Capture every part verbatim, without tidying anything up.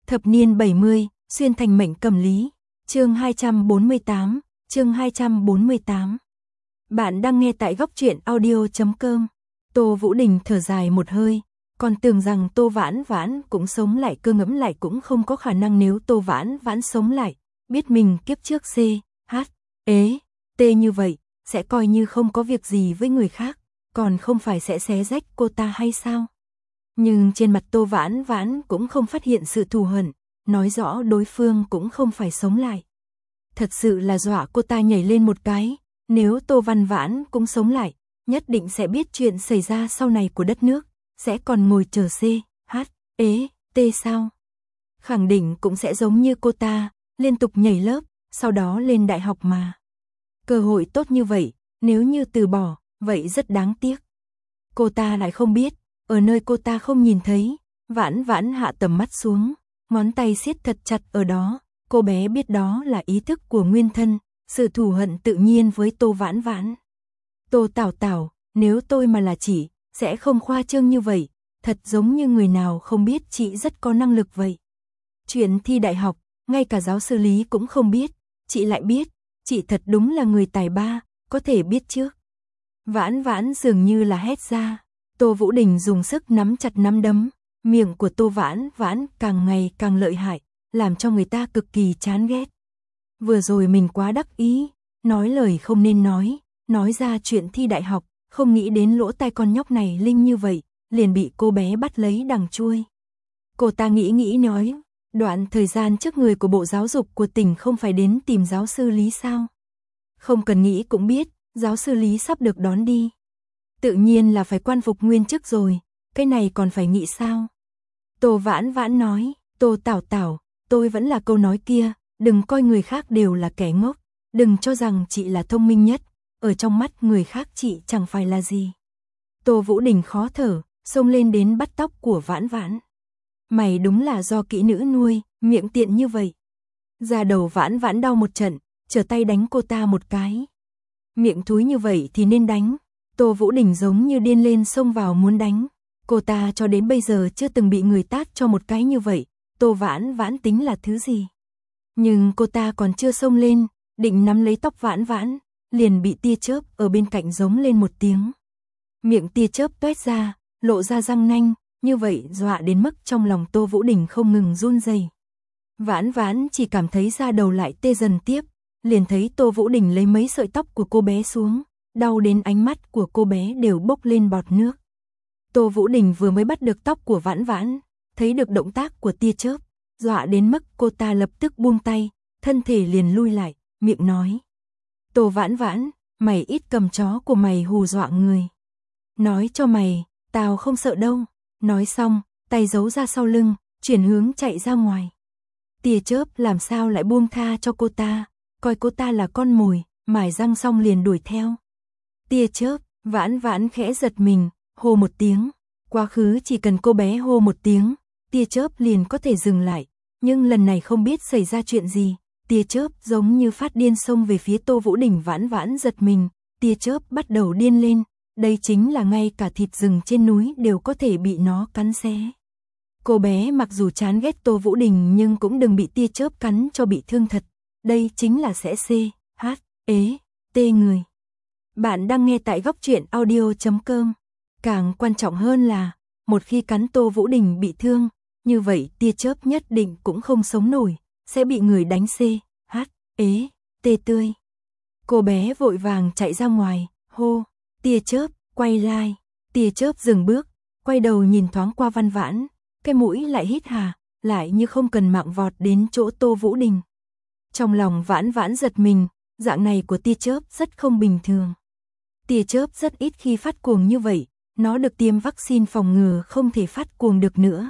Thập niên bảy mươi, xuyên thành mệnh cầm lý. Chương hai trăm bốn mươi tám, chương hai trăm bốn mươi tám. Bạn đang nghe tại góc truyện audio chấm com. Tô Vũ Đình thở dài một hơi, còn tưởng rằng Tô Vãn Vãn cũng sống lại, cơ ngẫm lại cũng không có khả năng. Nếu Tô Vãn Vãn sống lại, biết mình kiếp trước C, H, ế, T như vậy, sẽ coi như không có việc gì với người khác, còn không phải sẽ xé rách cô ta hay sao? Nhưng trên mặt Tô Vãn Vãn cũng không phát hiện sự thù hận, nói rõ đối phương cũng không phải sống lại. Thật sự là dọa cô ta nhảy lên một cái, nếu Tô Văn Vãn cũng sống lại, nhất định sẽ biết chuyện xảy ra sau này của đất nước, sẽ còn ngồi chờ C, H, ế, T sao? Khẳng định cũng sẽ giống như cô ta, liên tục nhảy lớp, sau đó lên đại học mà. Cơ hội tốt như vậy, nếu như từ bỏ, vậy rất đáng tiếc. Cô ta lại không biết, ở nơi cô ta không nhìn thấy, Vãn Vãn hạ tầm mắt xuống, ngón tay siết thật chặt ở đó, cô bé biết đó là ý thức của nguyên thân, sự thù hận tự nhiên với Tô Vãn Vãn. Tô Tảo Tảo, nếu tôi mà là chị, sẽ không khoa trương như vậy, thật giống như người nào không biết chị rất có năng lực vậy. Chuyện thi đại học, ngay cả giáo sư Lý cũng không biết, chị lại biết, chị thật đúng là người tài ba, có thể biết trước. Vãn Vãn dường như là hét ra, Tô Vũ Đình dùng sức nắm chặt nắm đấm, miệng của Tô Vãn Vãn càng ngày càng lợi hại, làm cho người ta cực kỳ chán ghét. Vừa rồi mình quá đắc ý, nói lời không nên nói, nói ra chuyện thi đại học, không nghĩ đến lỗ tai con nhóc này linh như vậy, liền bị cô bé bắt lấy đằng chui. Cô ta nghĩ nghĩ nói, đoạn thời gian trước người của Bộ Giáo dục của tỉnh không phải đến tìm giáo sư Lý sao? Không cần nghĩ cũng biết, giáo sư Lý sắp được đón đi. Tự nhiên là phải quan phục nguyên chức rồi, cái này còn phải nghĩ sao? Tô Vãn Vãn nói, Tô Tảo Tảo, tôi vẫn là câu nói kia, đừng coi người khác đều là kẻ ngốc, đừng cho rằng chị là thông minh nhất, ở trong mắt người khác chị chẳng phải là gì. Tô Vũ Đình khó thở, xông lên đến bắt tóc của Vãn Vãn. Mày đúng là do kỹ nữ nuôi, miệng tiện như vậy. Da đầu Vãn Vãn đau một trận, trở tay đánh cô ta một cái. Miệng thúi như vậy thì nên đánh. Tô Vũ Đình giống như điên lên xông vào muốn đánh. Cô ta cho đến bây giờ chưa từng bị người tát cho một cái như vậy. Tô Vãn Vãn tính là thứ gì? Nhưng cô ta còn chưa xông lên, định nắm lấy tóc Vãn Vãn, liền bị tia chớp ở bên cạnh giống lên một tiếng. Miệng tia chớp toét ra, lộ ra răng nanh, như vậy dọa đến mức trong lòng Tô Vũ Đình không ngừng run rẩy. Vãn Vãn chỉ cảm thấy da đầu lại tê dần tiếp, liền thấy Tô Vũ Đình lấy mấy sợi tóc của cô bé xuống, đau đến ánh mắt của cô bé đều bốc lên bọt nước. Tô Vũ Đình vừa mới bắt được tóc của Vãn Vãn, thấy được động tác của tia chớp, dọa đến mức cô ta lập tức buông tay, thân thể liền lui lại, miệng nói. Tô Vãn Vãn, mày ít cầm chó của mày hù dọa người. Nói cho mày, tao không sợ đâu. Nói xong, tay giấu ra sau lưng, chuyển hướng chạy ra ngoài. Tia chớp làm sao lại buông tha cho cô ta, coi cô ta là con mồi, mài răng xong liền đuổi theo. Tia chớp, Vãn Vãn khẽ giật mình, hô một tiếng. Quá khứ chỉ cần cô bé hô một tiếng, tia chớp liền có thể dừng lại. Nhưng lần này không biết xảy ra chuyện gì, tia chớp giống như phát điên xông về phía Tô Vũ Đình. Vãn Vãn giật mình, tia chớp bắt đầu điên lên. Đây chính là ngay cả thịt rừng trên núi đều có thể bị nó cắn xé. Cô bé mặc dù chán ghét Tô Vũ Đình nhưng cũng đừng bị tia chớp cắn cho bị thương thật. Đây chính là sẽ C, H, ế, T người. Bạn đang nghe tại góc truyện audio chấm com. Càng quan trọng hơn là, một khi cắn Tô Vũ Đình bị thương, như vậy tia chớp nhất định cũng không sống nổi, sẽ bị người đánh C, H, ế, T tươi. Cô bé vội vàng chạy ra ngoài, hô. Tia chớp, quay lại, tia chớp dừng bước, quay đầu nhìn thoáng qua Văn Vãn, cái mũi lại hít hà, lại như không cần mạng vọt đến chỗ Tô Vũ Đình. Trong lòng Vãn Vãn giật mình, dạng này của tia chớp rất không bình thường. Tia chớp rất ít khi phát cuồng như vậy, nó được tiêm vaccine phòng ngừa không thể phát cuồng được nữa.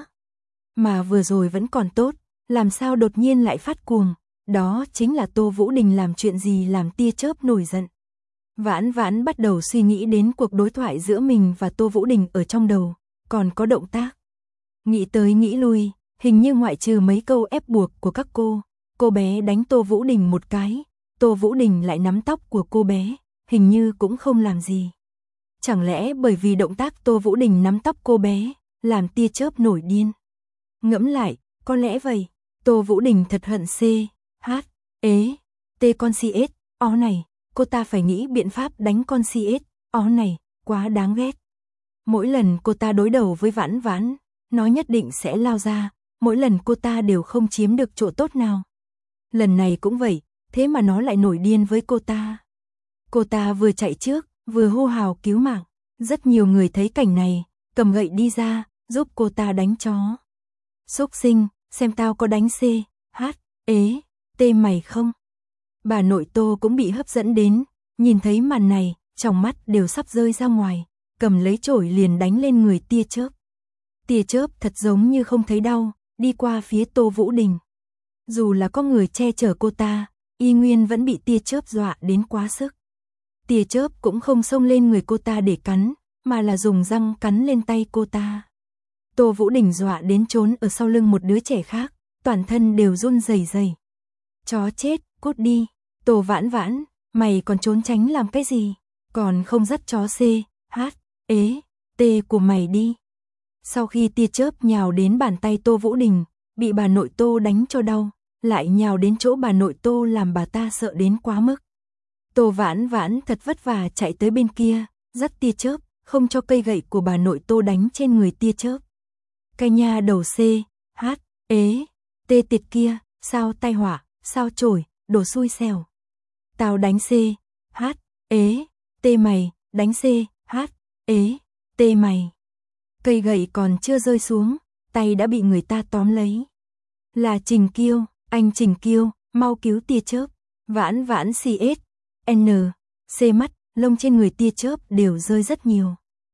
Mà vừa rồi vẫn còn tốt, làm sao đột nhiên lại phát cuồng, đó chính là Tô Vũ Đình làm chuyện gì làm tia chớp nổi giận. Vãn Vãn bắt đầu suy nghĩ đến cuộc đối thoại giữa mình và Tô Vũ Đình ở trong đầu, còn có động tác. Nghĩ tới nghĩ lui, hình như ngoại trừ mấy câu ép buộc của các cô, cô bé đánh Tô Vũ Đình một cái, Tô Vũ Đình lại nắm tóc của cô bé, hình như cũng không làm gì. Chẳng lẽ bởi vì động tác Tô Vũ Đình nắm tóc cô bé, làm tia chớp nổi điên. Ngẫm lại, Có lẽ vậy. Tô Vũ Đình thật hận C, H, ế, T con xê ét, ó này, cô ta phải nghĩ biện pháp đánh con xê ét, ó này, quá đáng ghét. Mỗi lần cô ta đối đầu với Vãn Vãn, nó nhất định sẽ lao ra, mỗi lần cô ta đều không chiếm được chỗ tốt nào. Lần này cũng vậy, thế mà nó lại nổi điên với cô ta. Cô ta vừa chạy trước, vừa hô hào cứu mạng. Rất nhiều người thấy cảnh này, cầm gậy đi ra, giúp cô ta đánh chó. Xúc sinh, xem tao có đánh C, H, ế, T mày không? Bà nội Tô cũng bị hấp dẫn đến, nhìn thấy màn này, trong mắt đều sắp rơi ra ngoài, cầm lấy chổi liền đánh lên người tia chớp. Tia chớp thật giống như không thấy đau, đi qua phía Tô Vũ Đình. Dù là có người che chở cô ta, y nguyên vẫn bị tia chớp dọa đến quá sức. Tia chớp cũng không xông lên người cô ta để cắn, mà là dùng răng cắn lên tay cô ta. Tô Vũ Đình dọa đến trốn ở sau lưng một đứa trẻ khác, toàn thân đều run rẩy rẩy. Chó chết, cút đi. Tô Vãn Vãn, mày còn trốn tránh làm cái gì? Còn không dắt chó C, H, ế, T của mày đi. Sau khi tia chớp nhào đến bàn tay Tô Vũ Đình, bị bà nội Tô đánh cho đau, lại nhào đến chỗ bà nội Tô làm bà ta sợ đến quá mức. Tô Vãn Vãn thật vất vả chạy tới bên kia, dắt tia chớp, không cho cây gậy của bà nội Tô đánh trên người tia chớp. Cái nha đầu C, H, ế, T tiệt kia, sao tai họa, sao chổi, đồ xui xẻo. Tao đánh C, H, ế, T mày, đánh C, H, ế, T mày. Cây gậy còn chưa rơi xuống, tay đã bị người ta tóm lấy. Là Trình Kiêu, anh Trình Kiêu, mau cứu tia chớp. Vãn Vãn C S, N, C mắt, lông trên người tia chớp đều rơi rất nhiều.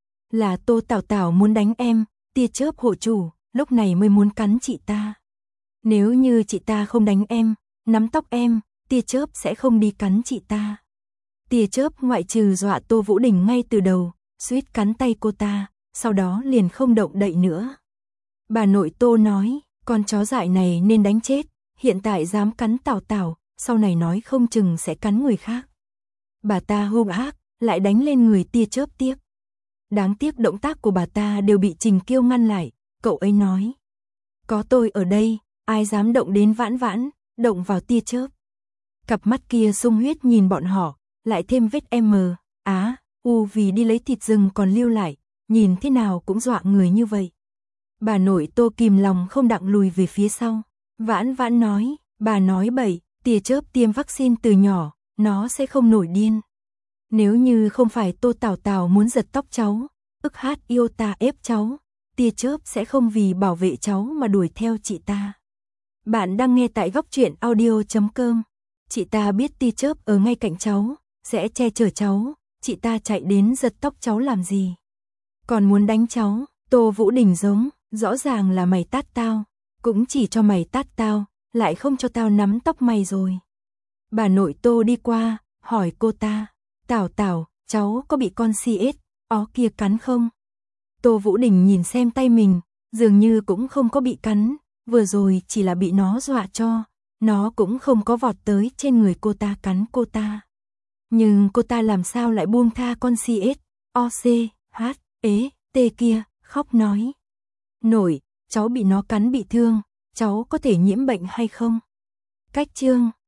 Là Tô Tảo Tảo muốn đánh em, tia chớp hộ chủ, lúc này mới muốn cắn chị ta. Nếu như chị ta không đánh em, nắm tóc em, tia chớp sẽ không đi cắn chị ta. Tia chớp ngoại trừ dọa Tô Vũ Đình ngay từ đầu, suýt cắn tay cô ta, sau đó liền không động đậy nữa. Bà nội Tô nói, con chó dại này nên đánh chết, hiện tại dám cắn Tảo Tảo, sau này nói không chừng sẽ cắn người khác. Bà ta hung ác, lại đánh lên người tia chớp tiếp. Đáng tiếc động tác của bà ta đều bị Trình Kiêu ngăn lại, cậu ấy nói. Có tôi ở đây, ai dám động đến Vãn Vãn, động vào tia chớp. Cặp mắt kia sung huyết nhìn bọn họ, lại thêm vết M, Á, U vì đi lấy thịt rừng còn lưu lại, nhìn thế nào cũng dọa người như vậy. Bà nội Tô kìm lòng không đặng lùi về phía sau. Vãn Vãn nói, bà nói bậy, tia chớp tiêm vaccine từ nhỏ, nó sẽ không nổi điên. Nếu như không phải Tô Tảo Tảo muốn giật tóc cháu, ức hát yêu ta ép cháu, tia chớp sẽ không vì bảo vệ cháu mà đuổi theo chị ta. Bạn đang nghe tại góc truyện audio chấm com. Chị ta biết tia chớp ở ngay cạnh cháu, sẽ che chở cháu, chị ta chạy đến giật tóc cháu làm gì? Còn muốn đánh cháu, Tô Vũ Đình giống, rõ ràng là mày tát tao, cũng chỉ cho mày tát tao, lại không cho tao nắm tóc mày rồi. Bà nội Tô đi qua, hỏi cô ta, Tảo Tảo, cháu có bị con xê ét, ó kia cắn không? Tô Vũ Đình nhìn xem tay mình, dường như cũng không có bị cắn, vừa rồi chỉ là bị nó dọa cho, nó cũng không có vọt tới trên người cô ta cắn cô ta. Nhưng cô ta làm sao lại buông tha con xê ét, o xê, hát, ế, tê kia, khóc nói. Nội, cháu bị nó cắn bị thương, cháu có thể nhiễm bệnh hay không? Cách chương